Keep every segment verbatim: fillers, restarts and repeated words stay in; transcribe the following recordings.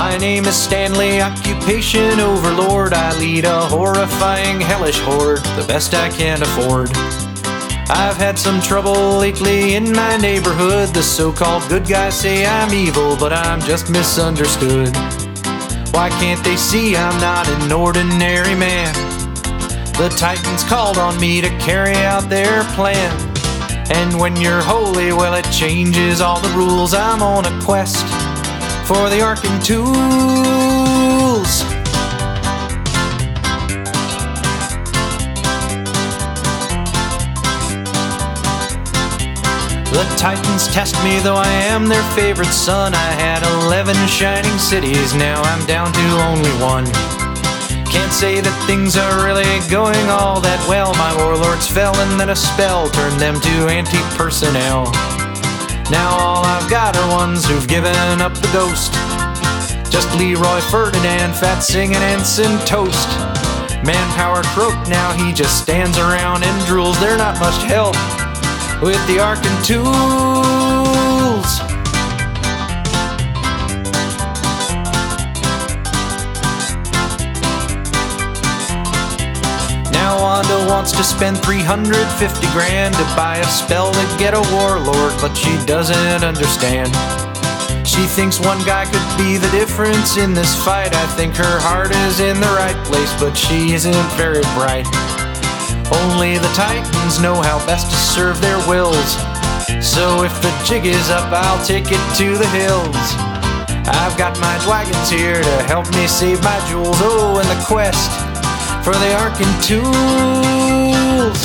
My name is Stanley, occupation overlord. I lead a horrifying, hellish horde, the best I can afford. I've had some trouble lately in my neighborhood. The so-called good guys say I'm evil, but I'm just misunderstood. Why can't they see I'm not an ordinary man? The Titans called on me to carry out their plan. And when you're holy, well, it changes all the rules. I'm on a quest for the Arkan tools. The Titans test me, though I am their favorite son. I had eleven shining cities, now I'm down to only one. Can't say that things are really going all that well. My warlords fell and then a spell turned them to anti-personnel. Now all I've got are ones who've given up the ghost. Just Leroy Ferdinand, fat singing ensign toast. Manpower croaked, now he just stands around and drools. They're not much help with the Arkan tools. Now Wanda wants to spend three hundred fifty grand to buy a spell to get a warlord, but she doesn't understand. She thinks one guy could be the difference in this fight. I think her heart is in the right place, but she isn't very bright. Only the Titans know how best to serve their wills. So if the jig is up, I'll take it to the hills. I've got my dragons here to help me save my jewels. Oh, and the quest for the Arkan tools.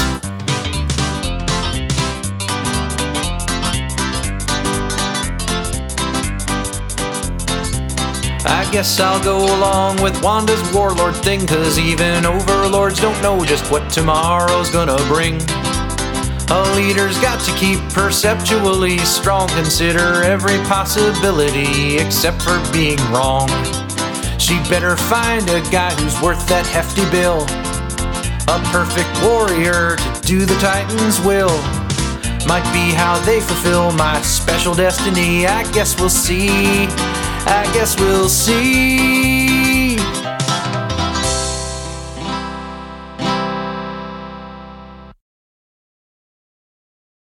I guess I'll go along with Wanda's warlord thing, 'cause even overlords don't know just what tomorrow's gonna bring. A leader's got to keep perceptually strong, consider every possibility except for being wrong. She'd better find a guy who's worth that hefty bill, a perfect warrior to do the Titans' will. Might be how they fulfill my special destiny. I guess we'll see. I guess we'll see.